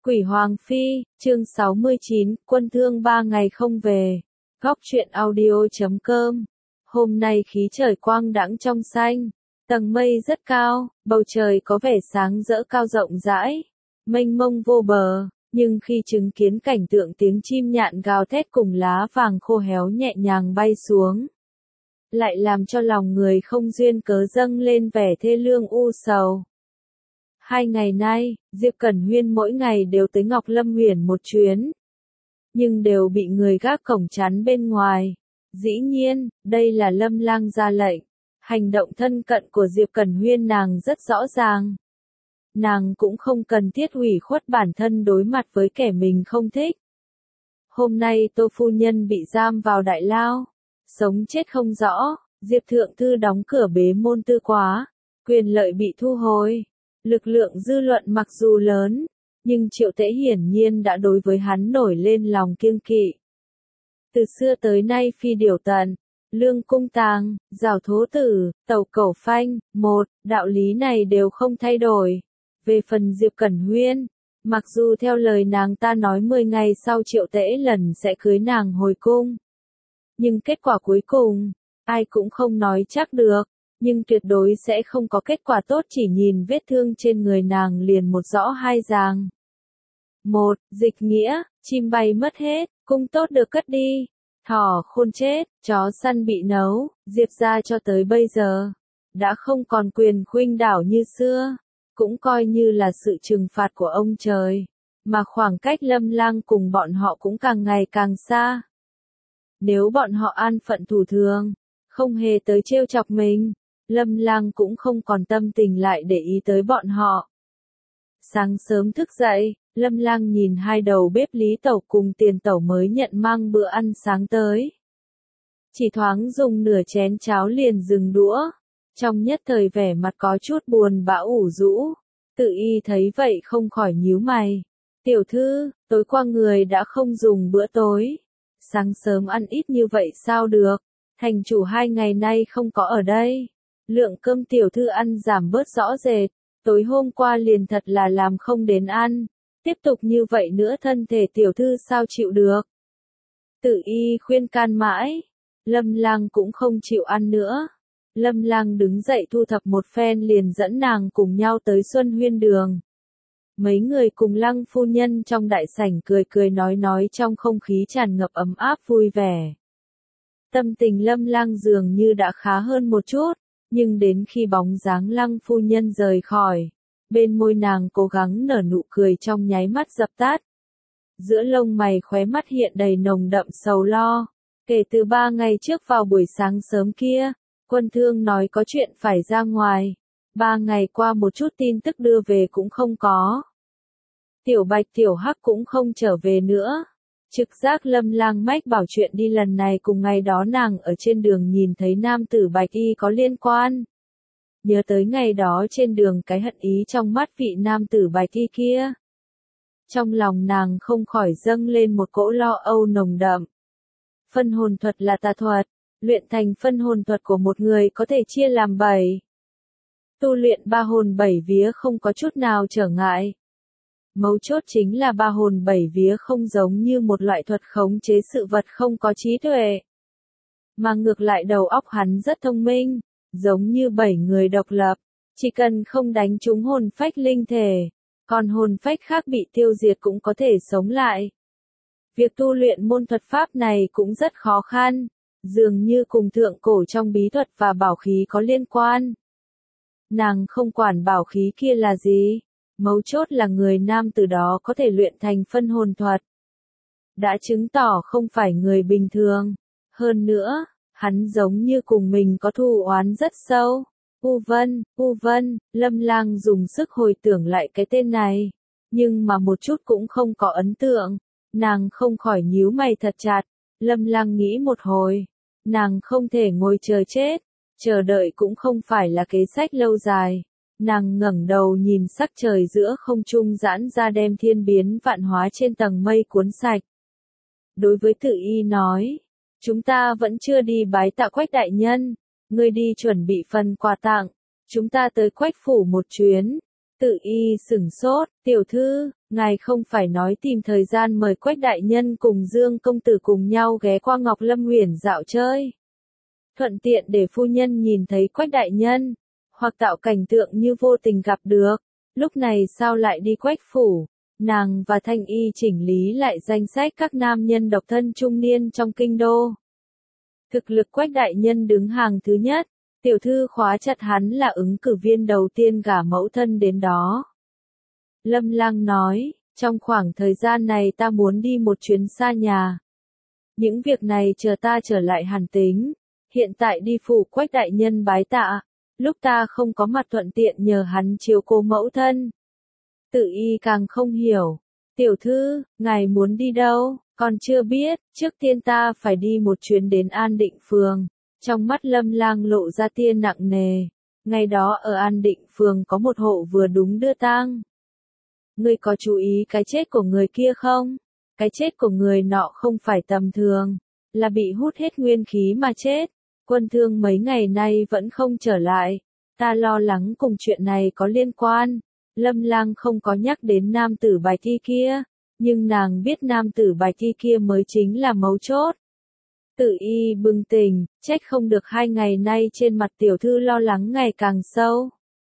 Quỷ Hoàng Phi, chương 69, quân thương 3 ngày không về. Góc truyện audio.com. Hôm nay khí trời quang đãng trong xanh, tầng mây rất cao, bầu trời có vẻ sáng rỡ cao rộng rãi, mênh mông vô bờ, nhưng khi chứng kiến cảnh tượng tiếng chim nhạn gào thét cùng lá vàng khô héo nhẹ nhàng bay xuống, lại làm cho lòng người không duyên cớ dâng lên vẻ thê lương u sầu. 2 ngày nay, Diệp Cẩn Huyên mỗi ngày đều tới Ngọc Lâm Huyền một chuyến, nhưng đều bị người gác cổng chắn bên ngoài. Dĩ nhiên, đây là Lâm Lang ra lệnh. Hành động thân cận của Diệp Cẩn Huyên nàng rất rõ ràng. Nàng cũng không cần thiết hủy khuất bản thân đối mặt với kẻ mình không thích. Hôm nay Tô phu nhân bị giam vào đại lao, sống chết không rõ, Diệp Thượng Thư đóng cửa bế môn tư quá, quyền lợi bị thu hồi. Lực lượng dư luận mặc dù lớn, nhưng Triệu Tễ hiển nhiên đã đối với hắn nổi lên lòng kiêng kỵ. Từ xưa tới nay phi điều tận, lương cung tàng, rào thố tử, tẩu cẩu phanh, đạo lý này đều không thay đổi. Về phần Diệp Cẩn Huyên, mặc dù theo lời nàng ta nói 10 ngày sau Triệu Tễ lần sẽ cưới nàng hồi cung, nhưng kết quả cuối cùng, ai cũng không nói chắc được. Nhưng tuyệt đối sẽ không có kết quả tốt, chỉ nhìn vết thương trên người nàng liền một rõ hai ràng. Dịch nghĩa, chim bay mất hết, cung tốt được cất đi, thỏ khôn chết, chó săn bị nấu, Diệp gia cho tới bây giờ, đã không còn quyền khuynh đảo như xưa, cũng coi như là sự trừng phạt của ông trời, mà khoảng cách Lâm Lang cùng bọn họ cũng càng ngày càng xa. Nếu bọn họ an phận thủ thường, không hề tới trêu chọc mình, Lâm Lang cũng không còn tâm tình lại để ý tới bọn họ. Sáng sớm thức dậy, Lâm Lang nhìn hai đầu bếp Lý Tẩu cùng Tiền Tẩu mới nhận mang bữa ăn sáng tới. Chỉ thoáng dùng nửa chén cháo liền dừng đũa, trong nhất thời vẻ mặt có chút buồn bã ủ rũ. Tự y thấy vậy không khỏi nhíu mày. Tiểu thư, tối qua người đã không dùng bữa tối. Sáng sớm ăn ít như vậy sao được, thành chủ 2 ngày nay không có ở đây. Lượng cơm tiểu thư ăn giảm bớt rõ rệt, tối hôm qua liền thật là làm không đến ăn, tiếp tục như vậy nữa thân thể tiểu thư sao chịu được. Tự y khuyên can mãi, Lâm Lang cũng không chịu ăn nữa. Lâm Lang đứng dậy thu thập một phen liền dẫn nàng cùng nhau tới Xuân Huyên Đường. Mấy người cùng Lăng phu nhân trong đại sảnh cười cười nói trong không khí tràn ngập ấm áp vui vẻ. Tâm tình Lâm Lang dường như đã khá hơn một chút. Nhưng đến khi bóng dáng Lăng phu nhân rời khỏi, bên môi nàng cố gắng nở nụ cười trong nháy mắt dập tắt. Giữa lông mày khóe mắt hiện đầy nồng đậm sầu lo. Kể từ 3 ngày trước vào buổi sáng sớm kia, quân thương nói có chuyện phải ra ngoài. 3 ngày qua một chút tin tức đưa về cũng không có. Tiểu Bạch Tiểu Hắc cũng không trở về nữa. Trực giác Lâm Lang mách bảo chuyện đi lần này cùng ngày đó nàng ở trên đường nhìn thấy nam tử Bạch Y có liên quan. Nhớ tới ngày đó trên đường cái hận ý trong mắt vị nam tử Bạch Y kia. Trong lòng nàng không khỏi dâng lên một cỗ lo âu nồng đậm. Phân hồn thuật là tà thuật, luyện thành phân hồn thuật của một người có thể chia làm 7. Tu luyện 3 hồn 7 vía không có chút nào trở ngại. Mấu chốt chính là 3 hồn 7 vía không giống như một loại thuật khống chế sự vật không có trí tuệ. Mà ngược lại đầu óc hắn rất thông minh, giống như 7 người độc lập, chỉ cần không đánh trúng hồn phách linh thể, còn hồn phách khác bị tiêu diệt cũng có thể sống lại. Việc tu luyện môn thuật pháp này cũng rất khó khăn, dường như cùng thượng cổ trong bí thuật và bảo khí có liên quan. Nàng không quản bảo khí kia là gì. Mấu chốt là người nam từ đó có thể luyện thành phân hồn thuật. Đã chứng tỏ không phải người bình thường. Hơn nữa, hắn giống như cùng mình có thù oán rất sâu. U Vân, Lâm Lang dùng sức hồi tưởng lại cái tên này. Nhưng mà một chút cũng không có ấn tượng. Nàng không khỏi nhíu mày thật chặt. Lâm Lang nghĩ một hồi. Nàng không thể ngồi chờ chết. Chờ đợi cũng không phải là kế sách lâu dài. Nàng ngẩng đầu nhìn sắc trời giữa không trung giãn ra đem thiên biến vạn hóa trên tầng mây cuốn sạch. Đối với Tự y nói, chúng ta vẫn chưa đi bái tạ Quách đại nhân, ngươi đi chuẩn bị phần quà tặng, chúng ta tới Quách phủ một chuyến. Tự y sửng sốt, tiểu thư, ngài không phải nói tìm thời gian mời Quách đại nhân cùng Dương công tử cùng nhau ghé qua Ngọc Lâm Huyền dạo chơi. Thuận tiện để phu nhân nhìn thấy Quách đại nhân, hoặc tạo cảnh tượng như vô tình gặp được. Lúc này sao lại đi Quách phủ? Nàng và Thanh Y chỉnh lý lại danh sách các nam nhân độc thân trung niên trong kinh đô. Thực lực Quách đại nhân đứng hàng thứ nhất, tiểu thư khóa chặt hắn là ứng cử viên đầu tiên gả mẫu thân đến đó. Lâm Lang nói, trong khoảng thời gian này ta muốn đi một chuyến xa nhà. Những việc này chờ ta trở lại hàn tính, hiện tại đi phủ Quách đại nhân bái tạ, lúc ta không có mặt thuận tiện nhờ hắn chiếu cố mẫu thân. Tự y càng không hiểu, tiểu thư, ngài muốn đi đâu, còn chưa biết, trước tiên ta phải đi một chuyến đến An Định Phường. Trong mắt Lâm Lang lộ ra tia nặng nề, ngày đó ở An Định Phường có một hộ vừa đúng đưa tang. Ngươi có chú ý cái chết của người kia không? Cái chết của người nọ không phải tầm thường, là bị hút hết nguyên khí mà chết. Quân Thương mấy ngày nay vẫn không trở lại, ta lo lắng cùng chuyện này có liên quan. Lâm Lang không có nhắc đến nam tử bài thi kia, nhưng nàng biết nam tử bài thi kia mới chính là mấu chốt. Tự y bừng tỉnh, trách không được 2 ngày nay trên mặt tiểu thư lo lắng ngày càng sâu.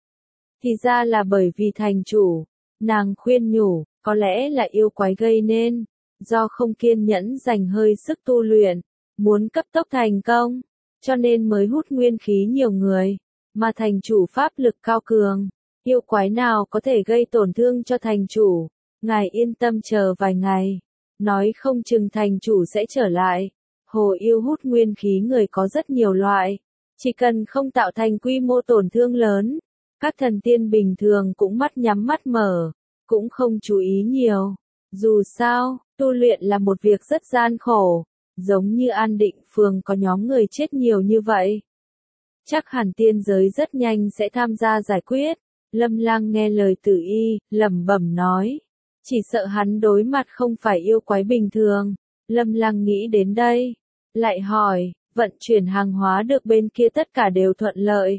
Thì ra là bởi vì thành chủ, nàng khuyên nhủ, có lẽ là yêu quái gây nên, do không kiên nhẫn dành hơi sức tu luyện, muốn cấp tốc thành công, cho nên mới hút nguyên khí nhiều người, mà thành chủ pháp lực cao cường, yêu quái nào có thể gây tổn thương cho thành chủ, ngài yên tâm chờ vài ngày, nói không chừng thành chủ sẽ trở lại. Hồ yêu hút nguyên khí người có rất nhiều loại, chỉ cần không tạo thành quy mô tổn thương lớn, các thần tiên bình thường cũng mắt nhắm mắt mở, cũng không chú ý nhiều. Dù sao, tu luyện là một việc rất gian khổ, giống như An Định Phường có nhóm người chết nhiều như vậy. Chắc hẳn tiên giới rất nhanh sẽ tham gia giải quyết. Lâm Lang nghe lời Tử Y, lẩm bẩm nói, chỉ sợ hắn đối mặt không phải yêu quái bình thường. Lâm Lang nghĩ đến đây, lại hỏi, vận chuyển hàng hóa được bên kia tất cả đều thuận lợi.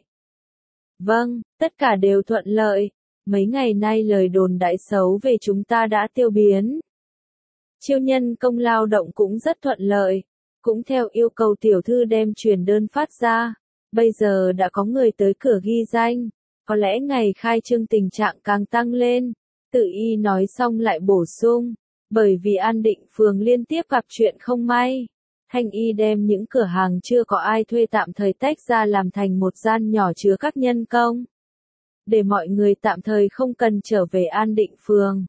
Vâng, tất cả đều thuận lợi. Mấy ngày nay lời đồn đại xấu về chúng ta đã tiêu biến. Chiêu nhân công lao động cũng rất thuận lợi. Cũng theo yêu cầu tiểu thư đem truyền đơn phát ra. Bây giờ đã có người tới cửa ghi danh. Có lẽ ngày khai trương tình trạng càng tăng lên. Tự y nói xong lại bổ sung. Bởi vì An Định Phường liên tiếp gặp chuyện không may. Thanh y đem những cửa hàng chưa có ai thuê tạm thời tách ra làm thành một gian nhỏ chứa các nhân công. Để mọi người tạm thời không cần trở về An Định Phường.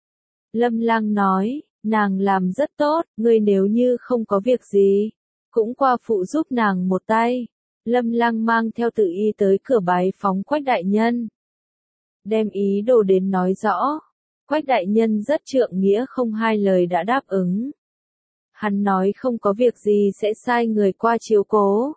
Lâm Lang nói, nàng làm rất tốt, ngươi nếu như không có việc gì, cũng qua phụ giúp nàng một tay. Lâm Lang mang theo Tự y tới cửa bái phóng Quách đại nhân. Đem ý đồ đến nói rõ. Quách đại nhân rất trượng nghĩa không hai lời đã đáp ứng. Hắn nói không có việc gì sẽ sai người qua chiếu cố.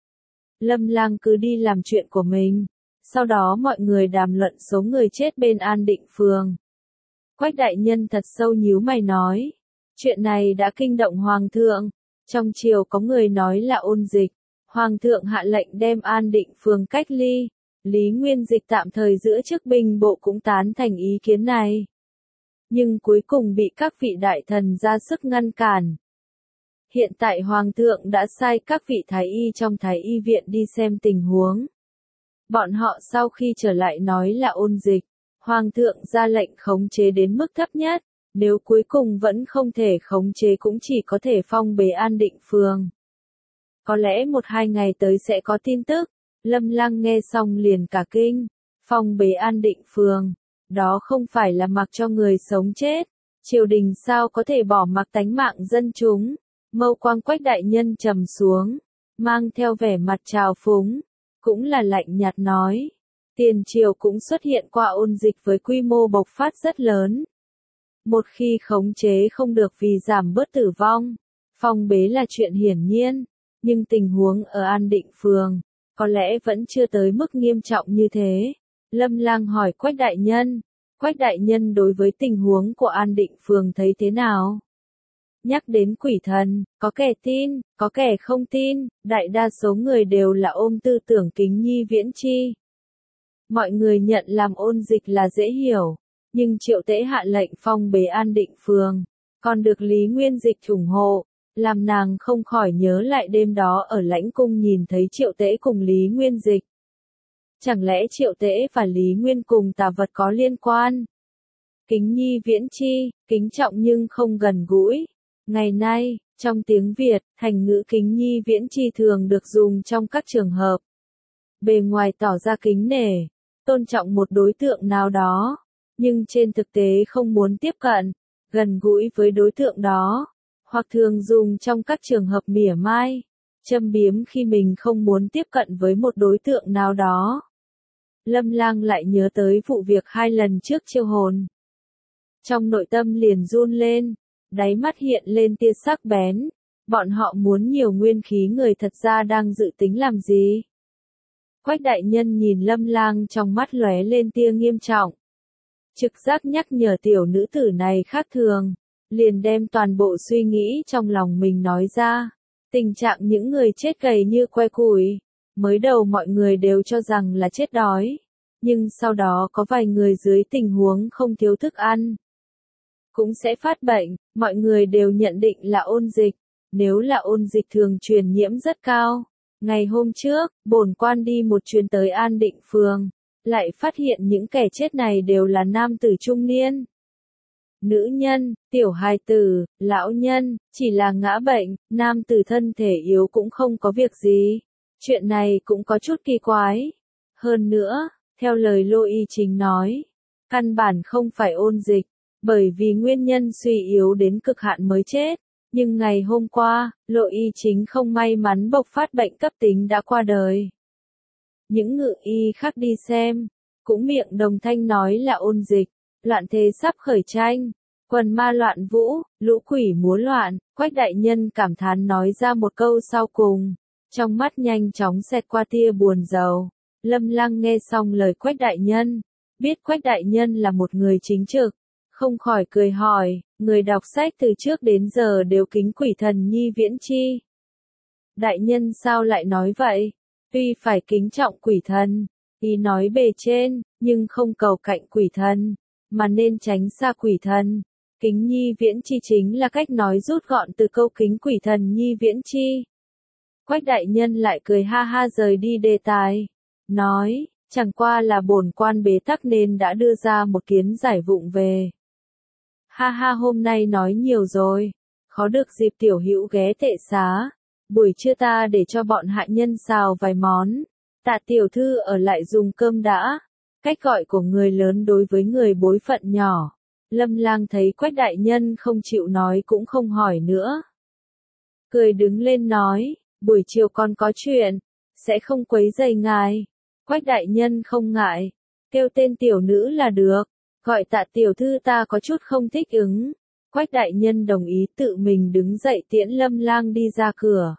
Lâm Lang cứ đi làm chuyện của mình. Sau đó mọi người đàm luận số người chết bên An Định Phường. Quách đại nhân thật sâu nhíu mày nói. Chuyện này đã kinh động Hoàng thượng. Trong triều có người nói là ôn dịch. Hoàng thượng hạ lệnh đem An Định Phường cách ly. Lý Nguyên Dịch tạm thời giữ chức binh bộ cũng tán thành ý kiến này. Nhưng cuối cùng bị các vị đại thần ra sức ngăn cản. Hiện tại Hoàng thượng đã sai các vị thái y trong thái y viện đi xem tình huống. Bọn họ sau khi trở lại nói là ôn dịch. Hoàng thượng ra lệnh khống chế đến mức thấp nhất. Nếu cuối cùng vẫn không thể khống chế cũng chỉ có thể phong bế An Định Phường. Có lẽ 1-2 ngày tới sẽ có tin tức. Lâm Lang nghe xong liền cả kinh. Phong bế An Định Phường. Đó không phải là mặc cho người sống chết. Triều đình sao có thể bỏ mặc tánh mạng dân chúng. Mâu quang Quách đại nhân trầm xuống. Mang theo vẻ mặt trào phúng. Cũng là lạnh nhạt nói. Tiền triều cũng xuất hiện qua ôn dịch với quy mô bộc phát rất lớn. Một khi khống chế không được vì giảm bớt tử vong. Phong bế là chuyện hiển nhiên. Nhưng tình huống ở An Định Phường. Có lẽ vẫn chưa tới mức nghiêm trọng như thế. Lâm Lang hỏi Quách đại nhân. Quách đại nhân đối với tình huống của An Định Phường thấy thế nào? Nhắc đến quỷ thần, có kẻ tin, có kẻ không tin, đại đa số người đều là ôm tư tưởng kính nhi viễn chi. Mọi người nhận làm ôn dịch là dễ hiểu, nhưng Triệu Tễ hạ lệnh phong bế An Định Phường, còn được Lý Nguyên Dịch ủng hộ, làm nàng không khỏi nhớ lại đêm đó ở Lãnh Cung nhìn thấy Triệu Tễ cùng Lý Nguyên Dịch. Chẳng lẽ Triệu Tễ và Lý Nguyên cùng tà vật có liên quan? Kính nhi viễn chi, kính trọng nhưng không gần gũi. Ngày nay, trong tiếng Việt, thành ngữ kính nhi viễn chi thường được dùng trong các trường hợp. Bề ngoài tỏ ra kính nể, tôn trọng một đối tượng nào đó, nhưng trên thực tế không muốn tiếp cận, gần gũi với đối tượng đó, hoặc thường dùng trong các trường hợp mỉa mai, châm biếm khi mình không muốn tiếp cận với một đối tượng nào đó. Lâm Lang lại nhớ tới vụ việc 2 lần trước chiêu hồn. Trong nội tâm liền run lên, đáy mắt hiện lên tia sắc bén, bọn họ muốn nhiều nguyên khí người thật ra đang dự tính làm gì? Quách đại nhân nhìn Lâm Lang trong mắt lóe lên tia nghiêm trọng. Trực giác nhắc nhở tiểu nữ tử này khác thường, liền đem toàn bộ suy nghĩ trong lòng mình nói ra. Tình trạng những người chết gầy như que củi, mới đầu mọi người đều cho rằng là chết đói, nhưng sau đó có vài người dưới tình huống không thiếu thức ăn, cũng sẽ phát bệnh, mọi người đều nhận định là ôn dịch, nếu là ôn dịch thường truyền nhiễm rất cao. Ngày hôm trước, bổn quan đi một chuyến tới An Định Phường, lại phát hiện những kẻ chết này đều là nam tử trung niên. Nữ nhân, tiểu hài tử, lão nhân, chỉ là ngã bệnh, nam tử thân thể yếu cũng không có việc gì. Chuyện này cũng có chút kỳ quái. Hơn nữa, theo lời Lô Y Chính nói, căn bản không phải ôn dịch, bởi vì nguyên nhân suy yếu đến cực hạn mới chết. Nhưng ngày hôm qua, Lộ Y Chính không may mắn bộc phát bệnh cấp tính đã qua đời. Những ngự y khác đi xem, cũng miệng đồng thanh nói là ôn dịch, loạn thế sắp khởi tranh, quần ma loạn vũ, lũ quỷ múa loạn, Quách đại nhân cảm thán nói ra một câu sau cùng, trong mắt nhanh chóng xẹt qua tia buồn rầu. Lâm Lang nghe xong lời Quách đại nhân, biết Quách đại nhân là một người chính trực, không khỏi cười hỏi, người đọc sách từ trước đến giờ đều kính quỷ thần nhi viễn chi. Đại nhân sao lại nói vậy? Tuy phải kính trọng quỷ thần, ý nói bề trên, nhưng không cầu cạnh quỷ thần, mà nên tránh xa quỷ thần. Kính nhi viễn chi chính là cách nói rút gọn từ câu kính quỷ thần nhi viễn chi. Quách đại nhân lại cười ha ha rời đi đề tài, nói, chẳng qua là bổn quan bế tắc nên đã đưa ra một kiến giải vụng về. Ha ha hôm nay nói nhiều rồi, khó được dịp tiểu hữu ghé tệ xá, buổi trưa ta để cho bọn hạ nhân xào vài món, tạ tiểu thư ở lại dùng cơm đã, cách gọi của người lớn đối với người bối phận nhỏ. Lâm Lang thấy Quách đại nhân không chịu nói cũng không hỏi nữa. Cười đứng lên nói, buổi chiều con có chuyện, sẽ không quấy rầy ngài. Quách đại nhân không ngại, kêu tên tiểu nữ là được. Gọi tạ tiểu thư ta có chút không thích ứng. Quách đại nhân đồng ý tự mình đứng dậy tiễn Lâm Lang đi ra cửa.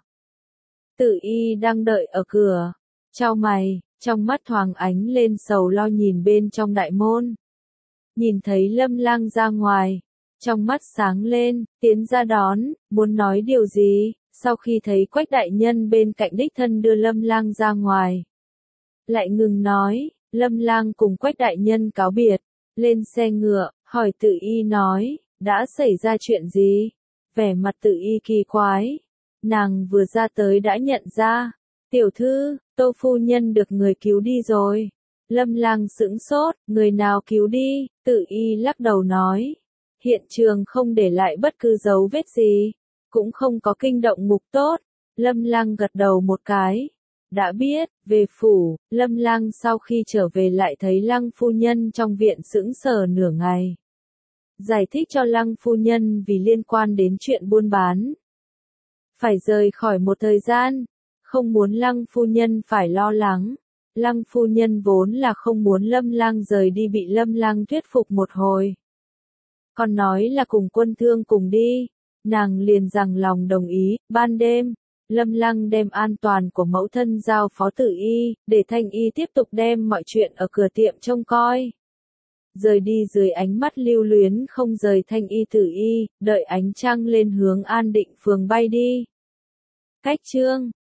Tử y đang đợi ở cửa, chau mày, trong mắt thoáng ánh lên sầu lo nhìn bên trong đại môn. Nhìn thấy Lâm Lang ra ngoài, trong mắt sáng lên, tiến ra đón, muốn nói điều gì, sau khi thấy Quách đại nhân bên cạnh đích thân đưa Lâm Lang ra ngoài. Lại ngừng nói, Lâm Lang cùng Quách đại nhân cáo biệt. Lên xe ngựa, hỏi Tử y nói, đã xảy ra chuyện gì? Vẻ mặt Tử y kỳ quái. Nàng vừa ra tới đã nhận ra. Tiểu thư, Tô phu nhân được người cứu đi rồi. Lâm Lang sững sốt, người nào cứu đi? Tử y lắc đầu nói. Hiện trường không để lại bất cứ dấu vết gì. Cũng không có kinh động ngục tốt. Lâm Lang gật đầu một cái. Đã biết, về phủ, Lâm Lang sau khi trở về lại thấy Lăng phu nhân trong viện sững sờ nửa ngày. Giải thích cho Lăng phu nhân vì liên quan đến chuyện buôn bán. Phải rời khỏi một thời gian, không muốn Lăng phu nhân phải lo lắng. Lăng phu nhân vốn là không muốn Lâm Lang rời đi bị Lâm Lang thuyết phục một hồi. Còn nói là cùng Quân Thương cùng đi, nàng liền rằng lòng đồng ý, ban đêm. Lâm Lang đem an toàn của mẫu thân giao phó Tử y, để Thanh y tiếp tục đem mọi chuyện ở cửa tiệm trông coi. Rời đi dưới ánh mắt lưu luyến không rời Thanh y Tử y, đợi ánh trăng lên hướng An Định Phường bay đi. Cách chương